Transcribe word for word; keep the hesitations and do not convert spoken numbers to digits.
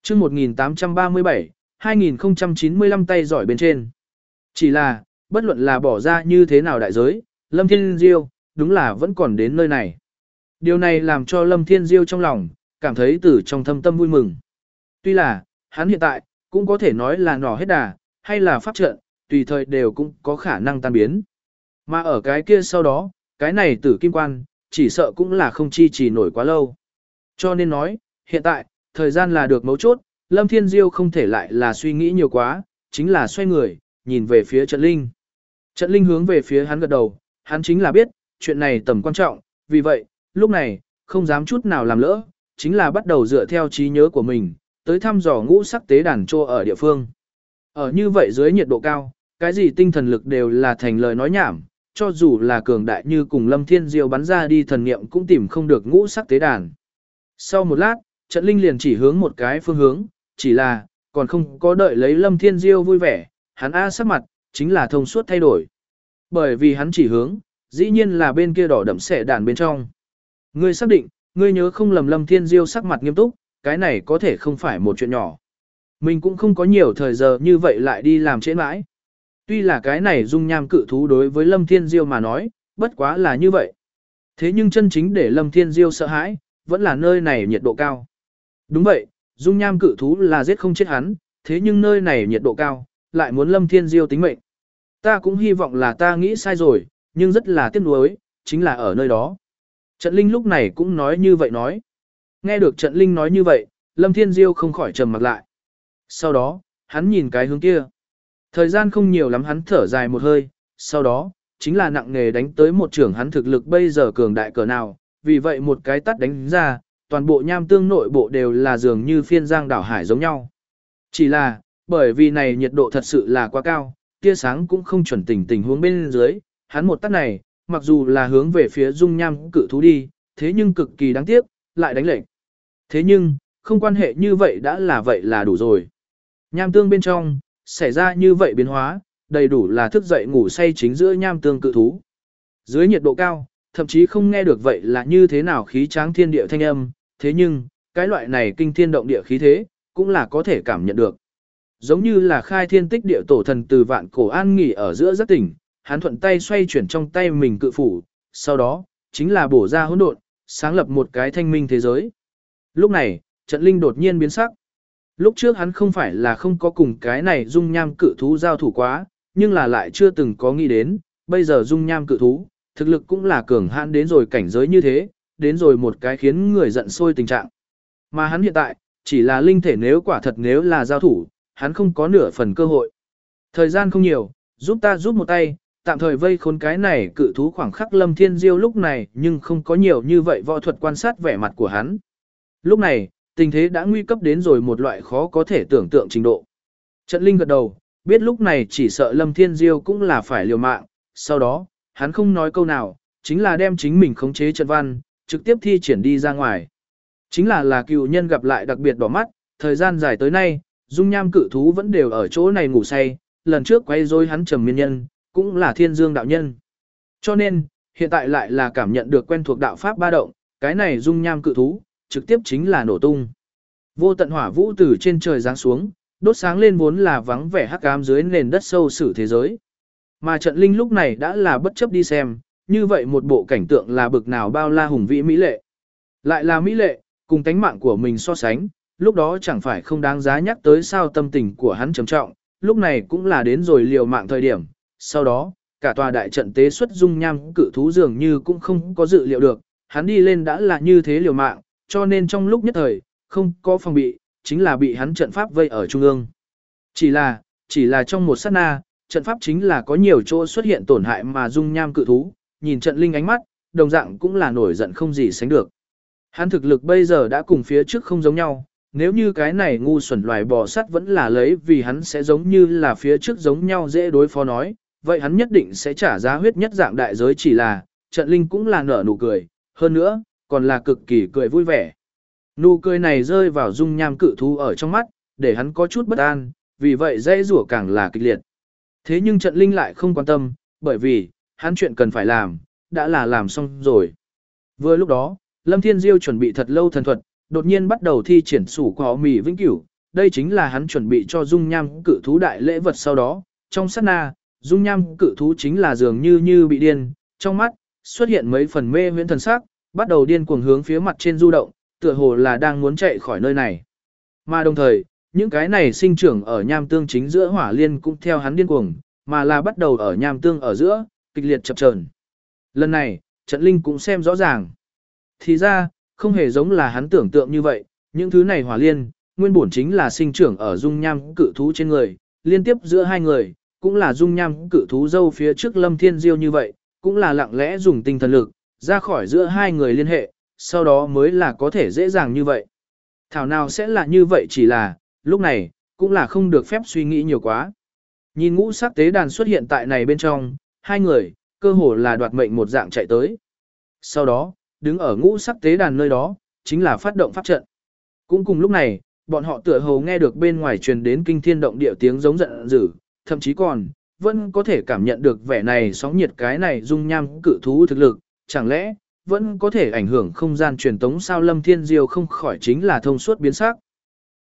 chương một nghìn tám trăm ba mươi bảy, hai nghìn không trăm chín mươi lăm tay giỏi bên trên. Chỉ là, bất luận là bỏ ra như thế nào đại giới, Lâm Thiên Diêu, đúng là vẫn còn đến nơi này. Điều này làm cho Lâm Thiên Diêu trong lòng, cảm thấy từ trong thâm tâm vui mừng. Tuy là, hắn hiện tại, cũng có thể nói là nỏ hết đà, hay là pháp trận, tùy thời đều cũng có khả năng tan biến. Mà ở cái kia sau đó, cái này tử kim quan, chỉ sợ cũng là không chi trì nổi quá lâu. Cho nên nói, hiện tại, thời gian là được mấu chốt, Lâm Thiên Diêu không thể lại là suy nghĩ nhiều quá, chính là xoay người, nhìn về phía Trận Linh. Trận Linh hướng về phía hắn gật đầu, hắn chính là biết, chuyện này tầm quan trọng, vì vậy, lúc này, không dám chút nào làm lỡ, chính là bắt đầu dựa theo trí nhớ của mình, tới thăm dò ngũ sắc tế đàn trô ở địa phương. Ở như vậy dưới nhiệt độ cao, cái gì tinh thần lực đều là thành lời nói nhảm, cho dù là cường đại như cùng Lâm Thiên Diêu bắn ra đi thần niệm cũng tìm không được ngũ sắc tế đàn. Sau một lát, Trận Linh liền chỉ hướng một cái phương hướng, chỉ là, còn không có đợi lấy Lâm Thiên Diêu vui vẻ, hắn A sắc mặt, chính là thông suốt thay đổi. Bởi vì hắn chỉ hướng, dĩ nhiên là bên kia đỏ đậm xẻ đàn bên trong. Ngươi xác định, ngươi nhớ không lầm Lâm Thiên Diêu sắc mặt nghiêm túc, cái này có thể không phải một chuyện nhỏ. Mình cũng không có nhiều thời giờ như vậy lại đi làm trễ mãi. Tuy là cái này dung nham cự thú đối với Lâm Thiên Diêu mà nói, bất quá là như vậy. Thế nhưng chân chính để Lâm Thiên Diêu sợ hãi, vẫn là nơi này nhiệt độ cao. Đúng vậy, dung nham cự thú là giết không chết hắn, thế nhưng nơi này nhiệt độ cao, lại muốn Lâm Thiên Diêu tính mệnh. Ta cũng hy vọng là ta nghĩ sai rồi, nhưng rất là tiếc nuối, chính là ở nơi đó. Trận Linh lúc này cũng nói như vậy nói. Nghe được Trận Linh nói như vậy, Lâm Thiên Diêu không khỏi trầm mặc lại. Sau đó, hắn nhìn cái hướng kia. Thời gian không nhiều lắm hắn thở dài một hơi, sau đó, chính là nặng nghề đánh tới một trưởng hắn thực lực bây giờ cường đại cỡ nào, vì vậy một cái tắt đánh ra, toàn bộ nham tương nội bộ đều là dường như phiên giang đảo hải giống nhau. Chỉ là, bởi vì này nhiệt độ thật sự là quá cao, tia sáng cũng không chuẩn tình tình huống bên dưới, hắn một tắt này, mặc dù là hướng về phía dung nham cự thú đi, thế nhưng cực kỳ đáng tiếc, lại đánh lệnh. Thế nhưng, không quan hệ như vậy đã là vậy là đủ rồi. Nham tương bên trong, xảy ra như vậy biến hóa, đầy đủ là thức dậy ngủ say chính giữa nham tương cự thú. Dưới nhiệt độ cao, thậm chí không nghe được vậy là như thế nào khí tráng thiên địa thanh âm, thế nhưng, cái loại này kinh thiên động địa khí thế, cũng là có thể cảm nhận được. Giống như là khai thiên tích địa tổ thần từ vạn cổ an nghỉ ở giữa giấc tỉnh, hắn thuận tay xoay chuyển trong tay mình cự phủ, sau đó, chính là bổ ra hỗn độn, sáng lập một cái thanh minh thế giới. Lúc này, Trận Linh đột nhiên biến sắc. Lúc trước hắn không phải là không có cùng cái này dung nham cự thú giao thủ quá, nhưng là lại chưa từng có nghĩ đến, bây giờ dung nham cự thú, thực lực cũng là cường hãn đến rồi cảnh giới như thế, đến rồi một cái khiến người giận sôi tình trạng. Mà hắn hiện tại, chỉ là linh thể nếu quả thật nếu là giao thủ, hắn không có nửa phần cơ hội. Thời gian không nhiều, giúp ta giúp một tay, tạm thời vây khốn cái này cự thú khoảng khắc Lâm Thiên Diêu lúc này nhưng không có nhiều như vậy võ thuật quan sát vẻ mặt của hắn. Lúc này, tình thế đã nguy cấp đến rồi một loại khó có thể tưởng tượng trình độ. Trận Linh gật đầu, biết lúc này chỉ sợ Lâm Thiên Diêu cũng là phải liều mạng, sau đó, hắn không nói câu nào, chính là đem chính mình khống chế trận văn, trực tiếp thi triển đi ra ngoài. Chính là là cựu nhân gặp lại đặc biệt đỏ mắt, thời gian dài tới nay, dung nham cự thú vẫn đều ở chỗ này ngủ say, lần trước quay rối hắn trầm miên nhân, cũng là thiên dương đạo nhân. Cho nên, hiện tại lại là cảm nhận được quen thuộc đạo pháp ba động, cái này dung nham cự thú, trực tiếp chính là nổ tung. Vô tận hỏa vũ từ trên trời giáng xuống, đốt sáng lên vốn là vắng vẻ hắc ám dưới nền đất sâu sử thế giới. Mà Trận Linh lúc này đã là bất chấp đi xem, như vậy một bộ cảnh tượng là bực nào bao la hùng vĩ mỹ lệ. Lại là mỹ lệ, cùng tánh mạng của mình so sánh, lúc đó chẳng phải không đáng giá nhắc tới sao tâm tình của hắn trầm trọng, lúc này cũng là đến rồi liều mạng thời điểm. Sau đó, cả tòa đại trận tế xuất dung nham cự thú dường như cũng không có dự liệu được, hắn đi lên đã là như thế liều mạng, cho nên trong lúc nhất thời, không có phòng bị, chính là bị hắn trận pháp vây ở trung ương. Chỉ là, chỉ là trong một sát na, trận pháp chính là có nhiều chỗ xuất hiện tổn hại mà dung nham cự thú, nhìn Trận Linh ánh mắt, đồng dạng cũng là nổi giận không gì sánh được. Hắn thực lực bây giờ đã cùng phía trước không giống nhau, nếu như cái này ngu xuẩn loài bò sắt vẫn là lấy vì hắn sẽ giống như là phía trước giống nhau dễ đối phó nói, vậy hắn nhất định sẽ trả giá huyết nhất dạng đại giới chỉ là, Trận Linh cũng là nở nụ cười, hơn nữa, còn là cực kỳ cười vui vẻ. Nụ cười này rơi vào dung nham cự thú ở trong mắt, để hắn có chút bất an, vì vậy dây rủa càng là kịch liệt. Thế nhưng Trận Linh lại không quan tâm, bởi vì, hắn chuyện cần phải làm, đã là làm xong rồi. Vừa lúc đó, Lâm Thiên Diêu chuẩn bị thật lâu thần thuật, đột nhiên bắt đầu thi triển sủ có mì vĩnh cửu, đây chính là hắn chuẩn bị cho dung nham cự thú đại lễ vật sau đó, trong sát na, dung nham cự thú chính là dường như như bị điên, trong mắt xuất hiện mấy phần mê huyễn thần sắc, bắt đầu điên cuồng hướng phía mặt trên du động, tựa hồ là đang muốn chạy khỏi nơi này. Mà đồng thời, những cái này sinh trưởng ở nham tương chính giữa hỏa liên cũng theo hắn điên cuồng, mà là bắt đầu ở nham tương ở giữa, kịch liệt chập chờn. Lần này, trận linh cũng xem rõ ràng. Thì ra, không hề giống là hắn tưởng tượng như vậy, những thứ này hỏa liên, nguyên bổn chính là sinh trưởng ở dung nham cự thú trên người, liên tiếp giữa hai người, cũng là dung nham cự thú dâu phía trước Lâm Thiên Diêu như vậy, cũng là lặng lẽ dùng tinh thần lực, ra khỏi giữa hai người liên hệ, sau đó mới là có thể dễ dàng như vậy. Thảo nào sẽ là như vậy chỉ là, lúc này, cũng là không được phép suy nghĩ nhiều quá. Nhìn ngũ sắc tế đàn xuất hiện tại này bên trong, hai người, cơ hồ là đoạt mệnh một dạng chạy tới. Sau đó, đứng ở ngũ sắc tế đàn nơi đó, chính là phát động pháp trận. Cũng cùng lúc này, bọn họ tựa hồ nghe được bên ngoài truyền đến kinh thiên động địa tiếng giống giận dữ, thậm chí còn, vẫn có thể cảm nhận được vẻ này sóng nhiệt cái này dung nham cự thú thực lực, chẳng lẽ, vẫn có thể ảnh hưởng không gian truyền tống sao Lâm Thiên Diêu không khỏi chính là thông suốt biến sắc.